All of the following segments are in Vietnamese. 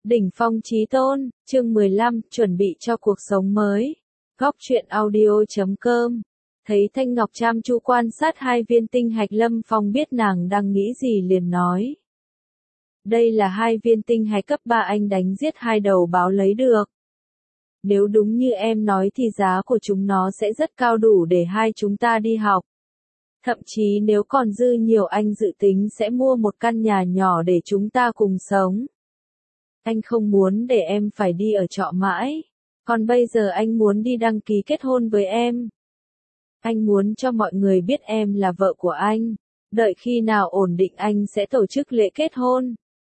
Đỉnh phong chí tôn, chương 15, chuẩn bị cho cuộc sống mới. Góc truyện audio.com. Thấy Thanh Ngọc chăm chú quan sát hai viên tinh hạch, Lâm Phong biết nàng đang nghĩ gì liền nói. Đây là hai viên tinh hạch cấp 3 anh đánh giết hai đầu báo lấy được. Nếu đúng như em nói thì giá của chúng nó sẽ rất cao, đủ để hai chúng ta đi học. Thậm chí nếu còn dư nhiều, anh dự tính sẽ mua một căn nhà nhỏ để chúng ta cùng sống. Anh không muốn để em phải đi ở trọ mãi. Còn bây giờ anh muốn đi đăng ký kết hôn với em. Anh muốn cho mọi người biết em là vợ của anh. Đợi khi nào ổn định anh sẽ tổ chức lễ kết hôn.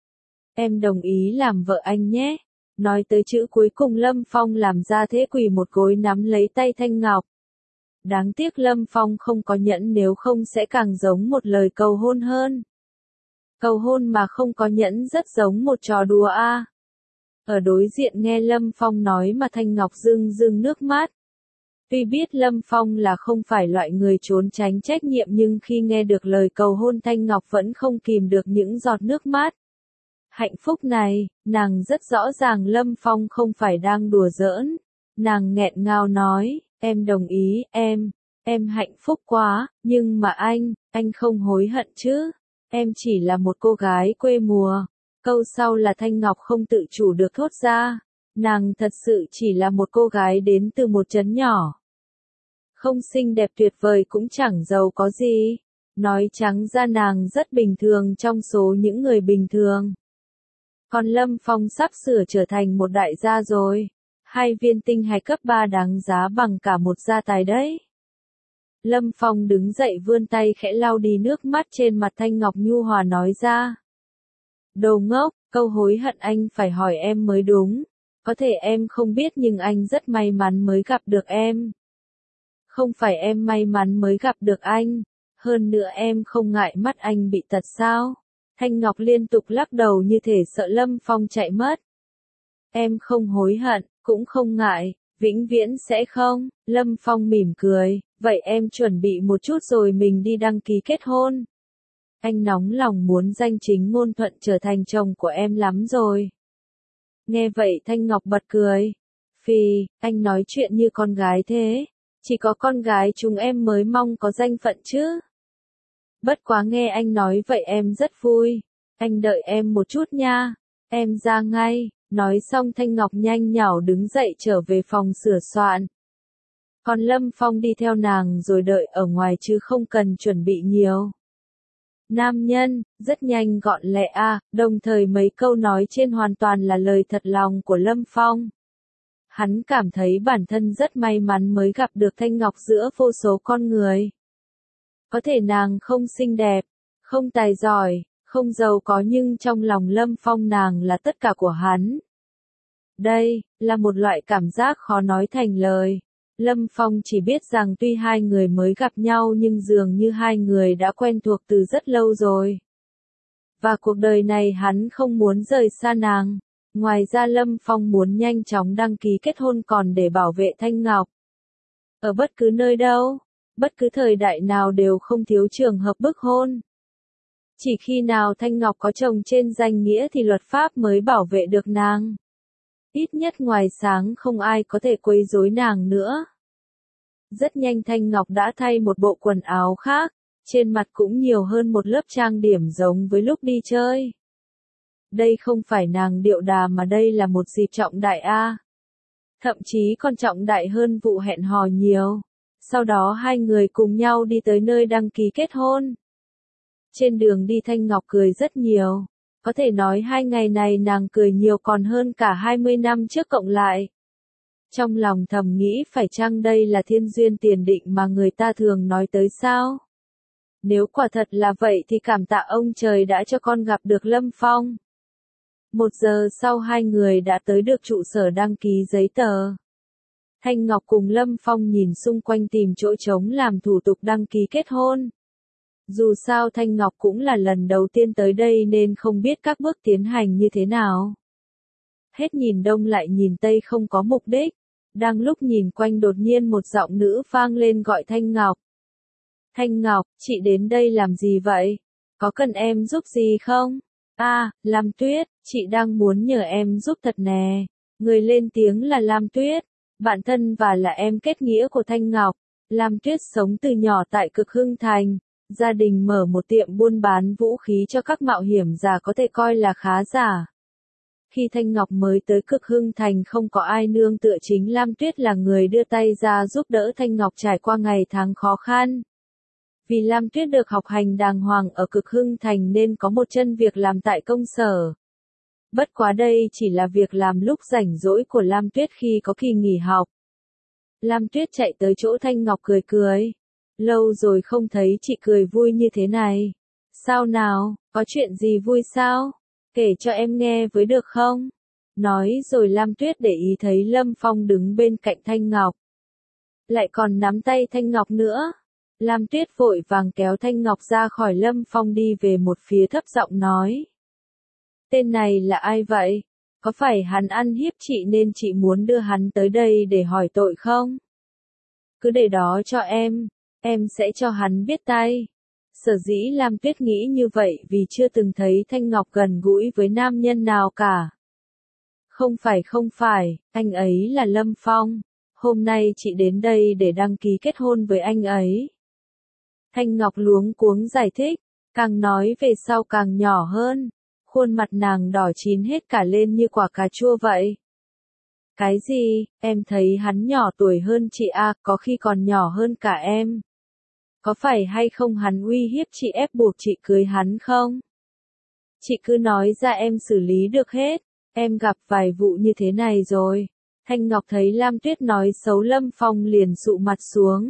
Em đồng ý làm vợ anh nhé. Nói tới chữ cuối cùng, Lâm Phong làm ra thế quỳ một gối nắm lấy tay Thanh Ngọc. Đáng tiếc Lâm Phong không có nhẫn, nếu không sẽ càng giống một lời cầu hôn hơn. Cầu hôn mà không có nhẫn rất giống một trò đùa a. Ở đối diện nghe Lâm Phong nói mà Thanh Ngọc rưng rưng nước mắt. Tuy biết Lâm Phong là không phải loại người trốn tránh trách nhiệm, nhưng khi nghe được lời cầu hôn, Thanh Ngọc vẫn không kìm được những giọt nước mắt. Hạnh phúc này, nàng rất rõ ràng Lâm Phong không phải đang đùa giỡn. Nàng nghẹn ngào nói, em đồng ý, em hạnh phúc quá, nhưng mà anh không hối hận chứ? Em chỉ là một cô gái quê mùa. Câu sau là Thanh Ngọc không tự chủ được thốt ra. Nàng thật sự chỉ là một cô gái đến từ một trấn nhỏ. Không xinh đẹp tuyệt vời cũng chẳng giàu có gì. Nói trắng ra nàng rất bình thường trong số những người bình thường. Còn Lâm Phong sắp sửa trở thành một đại gia rồi. Hai viên tinh hạch cấp 3 đáng giá bằng cả một gia tài đấy. Lâm Phong đứng dậy vươn tay khẽ lau đi nước mắt trên mặt, Thanh Ngọc nhu hòa nói ra. Đồ ngốc, câu hối hận anh phải hỏi em mới đúng. Có thể em không biết nhưng anh rất may mắn mới gặp được em. Không phải em may mắn mới gặp được anh. Hơn nữa em không ngại mắt anh bị tật sao? Thanh Ngọc liên tục lắc đầu như thể sợ Lâm Phong chạy mất. Em không hối hận, cũng không ngại, vĩnh viễn sẽ không. Lâm Phong mỉm cười, vậy em chuẩn bị một chút rồi mình đi đăng ký kết hôn. Anh nóng lòng muốn danh chính ngôn thuận trở thành chồng của em lắm rồi. Nghe vậy Thanh Ngọc bật cười. Phì, anh nói chuyện như con gái thế. Chỉ có con gái chúng em mới mong có danh phận chứ. Bất quá nghe anh nói vậy em rất vui. Anh đợi em một chút nha. Em ra ngay. Nói xong Thanh Ngọc nhanh nhảu đứng dậy trở về phòng sửa soạn. Còn Lâm Phong đi theo nàng rồi đợi ở ngoài chứ không cần chuẩn bị nhiều. Nam nhân, rất nhanh gọn lẹ đồng thời mấy câu nói trên hoàn toàn là lời thật lòng của Lâm Phong. Hắn cảm thấy bản thân rất may mắn mới gặp được Thanh Ngọc giữa vô số con người. Có thể nàng không xinh đẹp, không tài giỏi, không giàu có, nhưng trong lòng Lâm Phong nàng là tất cả của hắn. Đây, là một loại cảm giác khó nói thành lời. Lâm Phong chỉ biết rằng tuy hai người mới gặp nhau nhưng dường như hai người đã quen thuộc từ rất lâu rồi. Và cuộc đời này hắn không muốn rời xa nàng. Ngoài ra Lâm Phong muốn nhanh chóng đăng ký kết hôn còn để bảo vệ Thanh Ngọc. Ở bất cứ nơi đâu, bất cứ thời đại nào đều không thiếu trường hợp bức hôn. Chỉ khi nào Thanh Ngọc có chồng trên danh nghĩa thì luật pháp mới bảo vệ được nàng. Ít nhất ngoài sáng không ai có thể quấy rối nàng nữa. Rất nhanh Thanh Ngọc đã thay một bộ quần áo khác, trên mặt cũng nhiều hơn một lớp trang điểm giống với lúc đi chơi. Đây không phải nàng điệu đà mà đây là một dịp trọng đại Thậm chí còn trọng đại hơn vụ hẹn hò nhiều. Sau đó hai người cùng nhau đi tới nơi đăng ký kết hôn. Trên đường đi Thanh Ngọc cười rất nhiều. Có thể nói hai ngày này nàng cười nhiều còn hơn cả 20 năm trước cộng lại. Trong lòng thầm nghĩ phải chăng đây là thiên duyên tiền định mà người ta thường nói tới sao? Nếu quả thật là vậy thì cảm tạ ông trời đã cho con gặp được Lâm Phong. 1 giờ sau hai người đã tới được trụ sở đăng ký giấy tờ. Thanh Ngọc cùng Lâm Phong nhìn xung quanh tìm chỗ trống làm thủ tục đăng ký kết hôn. Dù sao Thanh Ngọc cũng là lần đầu tiên tới đây nên không biết các bước tiến hành như thế nào. Hết nhìn đông lại nhìn tây không có mục đích. Đang lúc nhìn quanh đột nhiên một giọng nữ vang lên gọi Thanh Ngọc. Thanh Ngọc, chị đến đây làm gì vậy? Có cần em giúp gì không? Lam Tuyết, chị đang muốn nhờ em giúp thật nè. Người lên tiếng là Lam Tuyết, bạn thân và là em kết nghĩa của Thanh Ngọc. Lam Tuyết sống từ nhỏ tại Cực Hưng Thành, gia đình mở một tiệm buôn bán vũ khí cho các mạo hiểm giả có thể coi là khá giả. Khi Thanh Ngọc mới tới Cực Hưng Thành không có ai nương tựa, chính Lam Tuyết là người đưa tay ra giúp đỡ Thanh Ngọc trải qua ngày tháng khó khăn. Vì Lam Tuyết được học hành đàng hoàng ở Cực Hưng Thành nên có một chân việc làm tại công sở. Bất quá đây chỉ là việc làm lúc rảnh rỗi của Lam Tuyết khi có kỳ nghỉ học. Lam Tuyết chạy tới chỗ Thanh Ngọc cười cười. Lâu rồi không thấy chị cười vui như thế này. Sao nào, có chuyện gì vui sao? Kể cho em nghe với được không? Nói rồi Lam Tuyết để ý thấy Lâm Phong đứng bên cạnh Thanh Ngọc. Lại còn nắm tay Thanh Ngọc nữa. Lam Tuyết vội vàng kéo Thanh Ngọc ra khỏi Lâm Phong đi về một phía, thấp giọng nói. Tên này là ai vậy? Có phải hắn ăn hiếp chị nên chị muốn đưa hắn tới đây để hỏi tội không? Cứ để đó cho em sẽ cho hắn biết tay. Sở dĩ Lam Tuyết nghĩ như vậy vì chưa từng thấy Thanh Ngọc gần gũi với nam nhân nào cả. Không phải, anh ấy là Lâm Phong. Hôm nay chị đến đây để đăng ký kết hôn với anh ấy. Thanh Ngọc luống cuống giải thích, càng nói về sau càng nhỏ hơn. Khuôn mặt nàng đỏ chín hết cả lên như quả cà chua vậy. Cái gì, em thấy hắn nhỏ tuổi hơn chị à, có khi còn nhỏ hơn cả em. Có phải hay không hắn uy hiếp chị ép buộc chị cưới hắn không? Chị cứ nói ra em xử lý được hết, em gặp vài vụ như thế này rồi. Thanh Ngọc thấy Lam Tuyết nói xấu Lâm Phong liền sụ mặt xuống.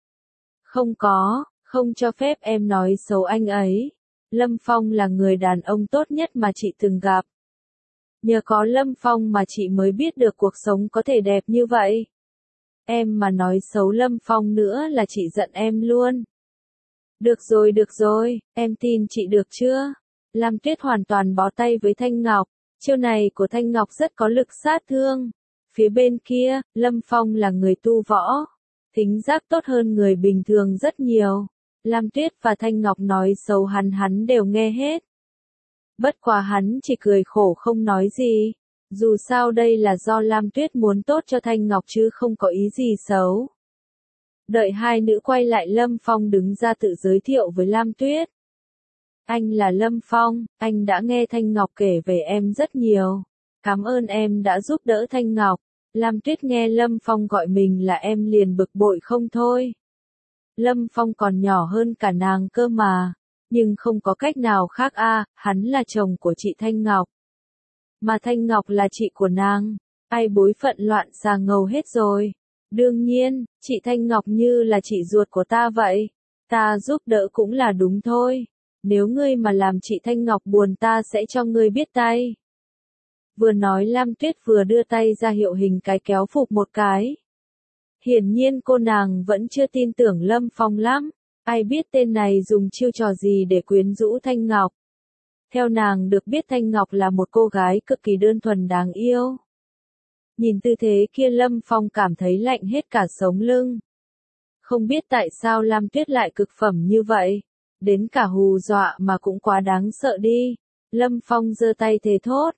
Không cho phép em nói xấu anh ấy. Lâm Phong là người đàn ông tốt nhất mà chị từng gặp. Nhờ có Lâm Phong mà chị mới biết được cuộc sống có thể đẹp như vậy. Em mà nói xấu Lâm Phong nữa là chị giận em luôn. Được rồi, em tin chị được chưa? Lam Tuyết hoàn toàn bó tay với Thanh Ngọc. Chiêu này của Thanh Ngọc rất có lực sát thương. Phía bên kia, Lâm Phong là người tu võ. Thính giác tốt hơn người bình thường rất nhiều. Lam Tuyết và Thanh Ngọc nói xấu hắn đều nghe hết. Bất quá hắn chỉ cười khổ không nói gì. Dù sao đây là do Lam Tuyết muốn tốt cho Thanh Ngọc chứ không có ý gì xấu. Đợi hai nữ quay lại, Lâm Phong đứng ra tự giới thiệu với Lam Tuyết. Anh là Lâm Phong, anh đã nghe Thanh Ngọc kể về em rất nhiều. Cảm ơn em đã giúp đỡ Thanh Ngọc. Lam Tuyết nghe Lâm Phong gọi mình là em liền bực bội không thôi. Lâm Phong còn nhỏ hơn cả nàng cơ mà. Nhưng không có cách nào khác hắn là chồng của chị Thanh Ngọc. Mà Thanh Ngọc là chị của nàng. Ai bối phận loạn xà ngầu hết rồi. Đương nhiên, chị Thanh Ngọc như là chị ruột của ta vậy. Ta giúp đỡ cũng là đúng thôi. Nếu ngươi mà làm chị Thanh Ngọc buồn ta sẽ cho ngươi biết tay. Vừa nói Lam Tuyết vừa đưa tay ra hiệu hình cái kéo phục một cái. Hiển nhiên cô nàng vẫn chưa tin tưởng Lâm Phong lắm. Ai biết tên này dùng chiêu trò gì để quyến rũ Thanh Ngọc. Theo nàng được biết Thanh Ngọc là một cô gái cực kỳ đơn thuần đáng yêu. Nhìn tư thế kia Lâm Phong cảm thấy lạnh hết cả sống lưng. Không biết tại sao Lam Tuyết lại cực phẩm như vậy. Đến cả hù dọa mà cũng quá đáng sợ đi. Lâm Phong giơ tay thề thốt.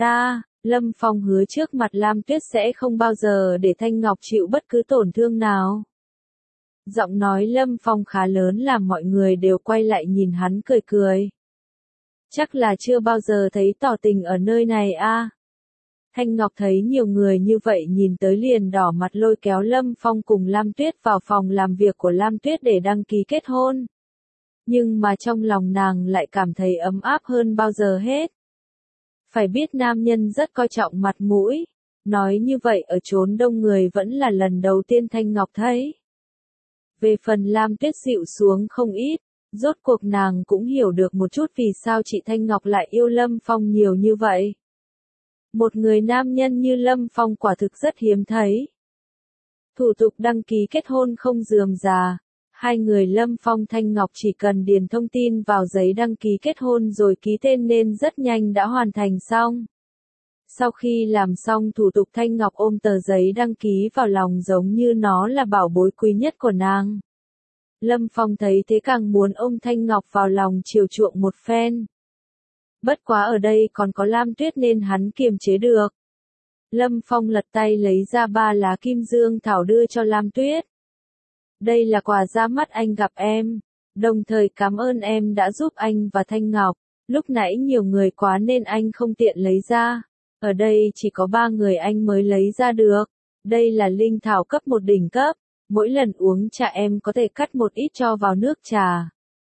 Lâm Phong hứa trước mặt Lam Tuyết sẽ không bao giờ để Thanh Ngọc chịu bất cứ tổn thương nào. Giọng nói Lâm Phong khá lớn làm mọi người đều quay lại nhìn hắn cười cười. Chắc là chưa bao giờ thấy tỏ tình ở nơi này Thanh Ngọc thấy nhiều người như vậy nhìn tới liền đỏ mặt lôi kéo Lâm Phong cùng Lam Tuyết vào phòng làm việc của Lam Tuyết để đăng ký kết hôn. Nhưng mà trong lòng nàng lại cảm thấy ấm áp hơn bao giờ hết. Phải biết nam nhân rất coi trọng mặt mũi. Nói như vậy ở chốn đông người vẫn là lần đầu tiên Thanh Ngọc thấy. Về phần Lam Tuyết dịu xuống không ít. Rốt cuộc nàng cũng hiểu được một chút vì sao chị Thanh Ngọc lại yêu Lâm Phong nhiều như vậy. Một người nam nhân như Lâm Phong quả thực rất hiếm thấy. Thủ tục đăng ký kết hôn không rườm rà. Hai người Lâm Phong Thanh Ngọc chỉ cần điền thông tin vào giấy đăng ký kết hôn rồi ký tên nên rất nhanh đã hoàn thành xong. Sau khi làm xong thủ tục Thanh Ngọc ôm tờ giấy đăng ký vào lòng giống như nó là bảo bối quý nhất của nàng. Lâm Phong thấy thế càng muốn ôm Thanh Ngọc vào lòng chiều chuộng một phen. Bất quá ở đây còn có Lam Tuyết nên hắn kiềm chế được. Lâm Phong lật tay lấy ra 3 lá kim dương thảo đưa cho Lam Tuyết. Đây là quà ra mắt anh gặp em, đồng thời cảm ơn em đã giúp anh và Thanh Ngọc. Lúc nãy nhiều người quá nên anh không tiện lấy ra. Ở đây chỉ có 3 người anh mới lấy ra được. Đây là linh thảo cấp 1 đỉnh cấp. Mỗi lần uống trà em có thể cắt một ít cho vào nước trà.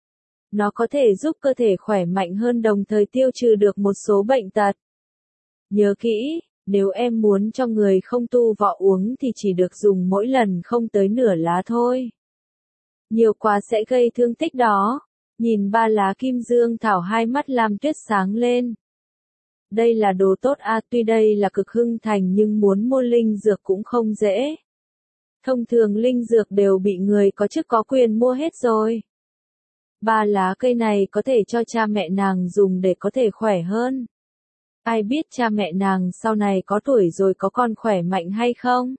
Nó có thể giúp cơ thể khỏe mạnh hơn đồng thời tiêu trừ được một số bệnh tật. Nhớ kỹ, nếu em muốn cho người không tu võ uống thì chỉ được dùng mỗi lần không tới nửa lá thôi. Nhiều quá sẽ gây thương tích đó. Nhìn 3 lá kim dương thảo, hai mắt Lam Tuyết sáng lên. Đây là đồ tốt à, tuy đây là cực hưng thành nhưng muốn mua linh dược cũng không dễ. Thông thường linh dược đều bị người có chức có quyền mua hết rồi. 3 lá cây này có thể cho cha mẹ nàng dùng để có thể khỏe hơn. Ai biết cha mẹ nàng sau này có tuổi rồi có còn khỏe mạnh hay không?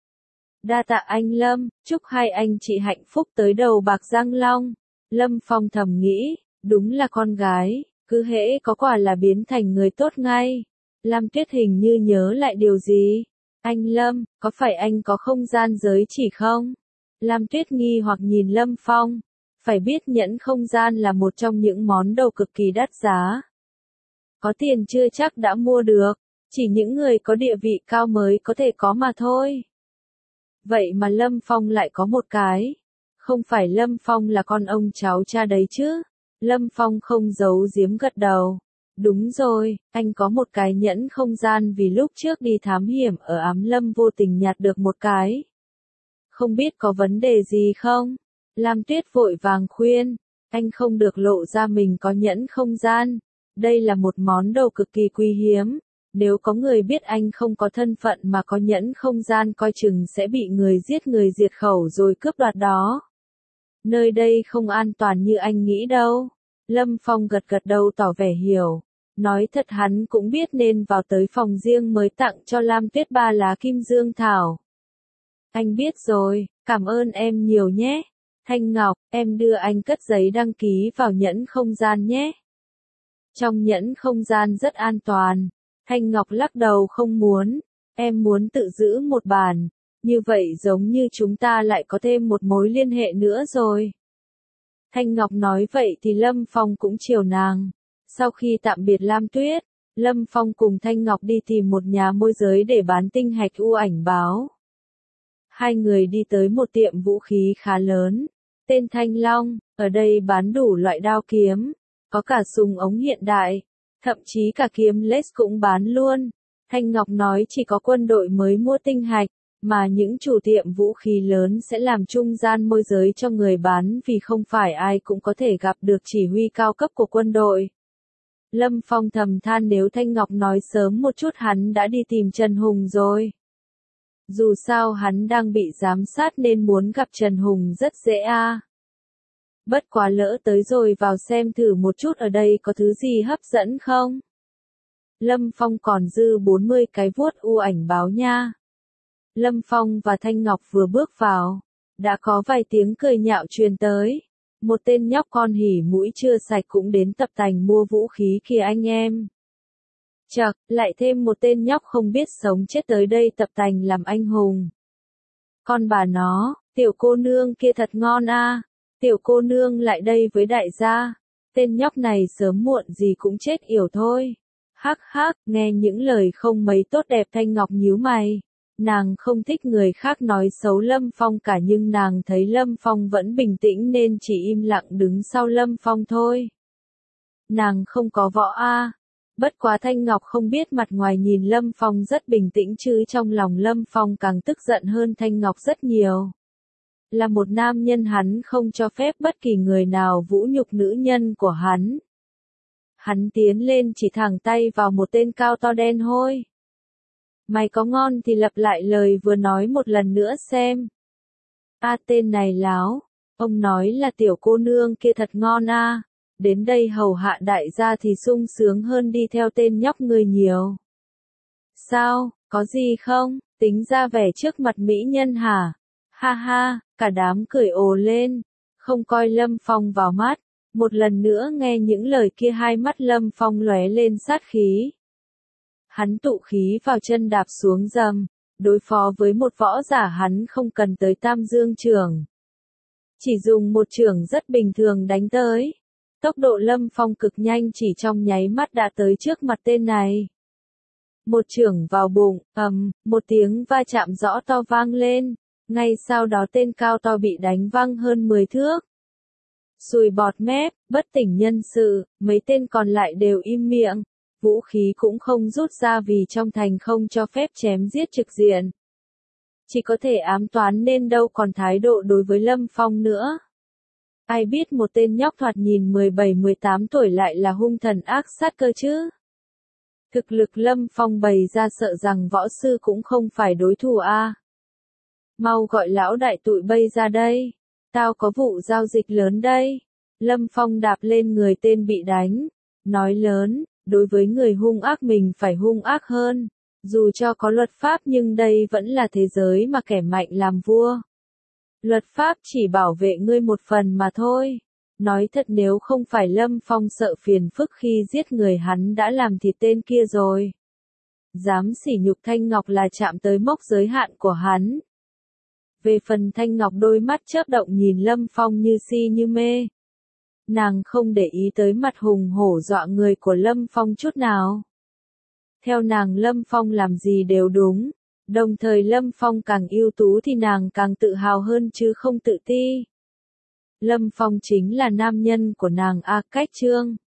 Đa tạ anh Lâm, chúc hai anh chị hạnh phúc tới đầu bạc răng long. Lâm Phong thầm nghĩ, đúng là con gái, cứ hễ có quà là biến thành người tốt ngay. Lam Tuyết hình như nhớ lại điều gì. Anh Lâm, có phải anh có không gian giới chỉ không? Lam Tuyết nghi hoặc nhìn Lâm Phong. Phải biết nhẫn không gian là một trong những món đồ cực kỳ đắt giá. Có tiền chưa chắc đã mua được, chỉ những người có địa vị cao mới có thể có mà thôi. Vậy mà Lâm Phong lại có một cái. Không phải Lâm Phong là con ông cháu cha đấy chứ? Lâm Phong không giấu giếm gật đầu. Đúng rồi, anh có một cái nhẫn không gian vì lúc trước đi thám hiểm ở Ám Lâm vô tình nhặt được một cái. Không biết có vấn đề gì không? Lam Tuyết vội vàng khuyên, anh không được lộ ra mình có nhẫn không gian. Đây là một món đồ cực kỳ quý hiếm. Nếu có người biết anh không có thân phận mà có nhẫn không gian coi chừng sẽ bị người diệt khẩu rồi cướp đoạt đó. Nơi đây không an toàn như anh nghĩ đâu. Lâm Phong gật gật đầu tỏ vẻ hiểu. Nói thật hắn cũng biết nên vào tới phòng riêng mới tặng cho Lam Tuyết 3 lá kim dương thảo. Anh biết rồi, cảm ơn em nhiều nhé. Thanh Ngọc, em đưa anh cất giấy đăng ký vào nhẫn không gian nhé. Trong nhẫn không gian rất an toàn. Thanh Ngọc lắc đầu không muốn. Em muốn tự giữ một bàn. Như vậy giống như chúng ta lại có thêm một mối liên hệ nữa rồi. Thanh Ngọc nói vậy thì Lâm Phong cũng chiều nàng. Sau khi tạm biệt Lam Tuyết, Lâm Phong cùng Thanh Ngọc đi tìm một nhà môi giới để bán tinh hạch u ảnh báo. Hai người đi tới một tiệm vũ khí khá lớn, tên Thanh Long, ở đây bán đủ loại đao kiếm, có cả súng ống hiện đại, thậm chí cả kiếm laser cũng bán luôn. Thanh Ngọc nói chỉ có quân đội mới mua tinh hạch, mà những chủ tiệm vũ khí lớn sẽ làm trung gian môi giới cho người bán vì không phải ai cũng có thể gặp được chỉ huy cao cấp của quân đội. Lâm Phong thầm than nếu Thanh Ngọc nói sớm một chút hắn đã đi tìm Trần Hùng rồi. Dù sao hắn đang bị giám sát nên muốn gặp Trần Hùng rất dễ à. Bất quá lỡ tới rồi vào xem thử một chút ở đây có thứ gì hấp dẫn không. Lâm Phong còn dư 40 cái vuốt u ảnh báo nha. Lâm Phong và Thanh Ngọc vừa bước vào, đã có vài tiếng cười nhạo truyền tới. Một tên nhóc con hỉ mũi chưa sạch cũng đến tập tành mua vũ khí kìa anh em. Chậc, lại thêm một tên nhóc không biết sống chết tới đây tập tành làm anh hùng. Con bà nó, tiểu cô nương kia thật ngon à. Tiểu cô nương lại đây với đại gia. Tên nhóc này sớm muộn gì cũng chết yểu thôi. Hắc hắc, nghe những lời không mấy tốt đẹp Thanh Ngọc nhíu mày. Nàng không thích người khác nói xấu Lâm Phong cả nhưng nàng thấy Lâm Phong vẫn bình tĩnh nên chỉ im lặng đứng sau Lâm Phong thôi. Nàng không có võ a. Bất quá Thanh Ngọc không biết mặt ngoài nhìn Lâm Phong rất bình tĩnh chứ trong lòng Lâm Phong càng tức giận hơn Thanh Ngọc rất nhiều. Là một nam nhân hắn không cho phép bất kỳ người nào vũ nhục nữ nhân của hắn. Hắn tiến lên chỉ thẳng tay vào một tên cao to đen hôi. Mày có ngon thì lặp lại lời vừa nói một lần nữa xem. A tên này láo, ông nói là tiểu cô nương kia thật ngon a. Đến đây hầu hạ đại gia thì sung sướng hơn đi theo tên nhóc người nhiều. Sao, có gì không, tính ra vẻ trước mặt mỹ nhân hả? Ha ha, cả đám cười ồ lên, không coi Lâm Phong vào mắt, Một lần nữa nghe những lời kia hai mắt Lâm Phong lóe lên sát khí. Hắn tụ khí vào chân đạp xuống dầm, đối phó với một võ giả hắn không cần tới Tam Dương Chưởng. Chỉ dùng một chưởng rất bình thường đánh tới. Tốc độ Lâm Phong cực nhanh, chỉ trong nháy mắt đã tới trước mặt tên này. Một chưởng vào bụng, một tiếng va chạm rõ to vang lên, ngay sau đó tên cao to bị đánh văng hơn 10 thước. Sùi bọt mép, bất tỉnh nhân sự, mấy tên còn lại đều im miệng, vũ khí cũng không rút ra vì trong thành không cho phép chém giết trực diện. Chỉ có thể ám toán nên đâu còn thái độ đối với Lâm Phong nữa. Ai biết một tên nhóc thoạt nhìn 17-18 tuổi lại là hung thần ác sát cơ chứ. Thực lực Lâm Phong bày ra sợ rằng võ sư cũng không phải đối thủ a. Mau gọi lão đại tụi bây ra đây. Tao có vụ giao dịch lớn đây. Lâm Phong đạp lên người tên bị đánh. Nói lớn, đối với người hung ác mình phải hung ác hơn. Dù cho có luật pháp nhưng đây vẫn là thế giới mà kẻ mạnh làm vua. Luật pháp chỉ bảo vệ ngươi một phần mà thôi. Nói thật nếu không phải Lâm Phong sợ phiền phức khi giết người hắn đã làm thịt tên kia rồi. Dám sỉ nhục Thanh Ngọc là chạm tới mốc giới hạn của hắn. Về phần Thanh Ngọc đôi mắt chớp động nhìn Lâm Phong như si như mê. Nàng không để ý tới mặt hùng hổ dọa người của Lâm Phong chút nào. Theo nàng Lâm Phong làm gì đều đúng. Đồng thời Lâm Phong càng ưu tú thì nàng càng tự hào hơn chứ không tự ti. Lâm Phong chính là nam nhân của nàng a. Cách Chương.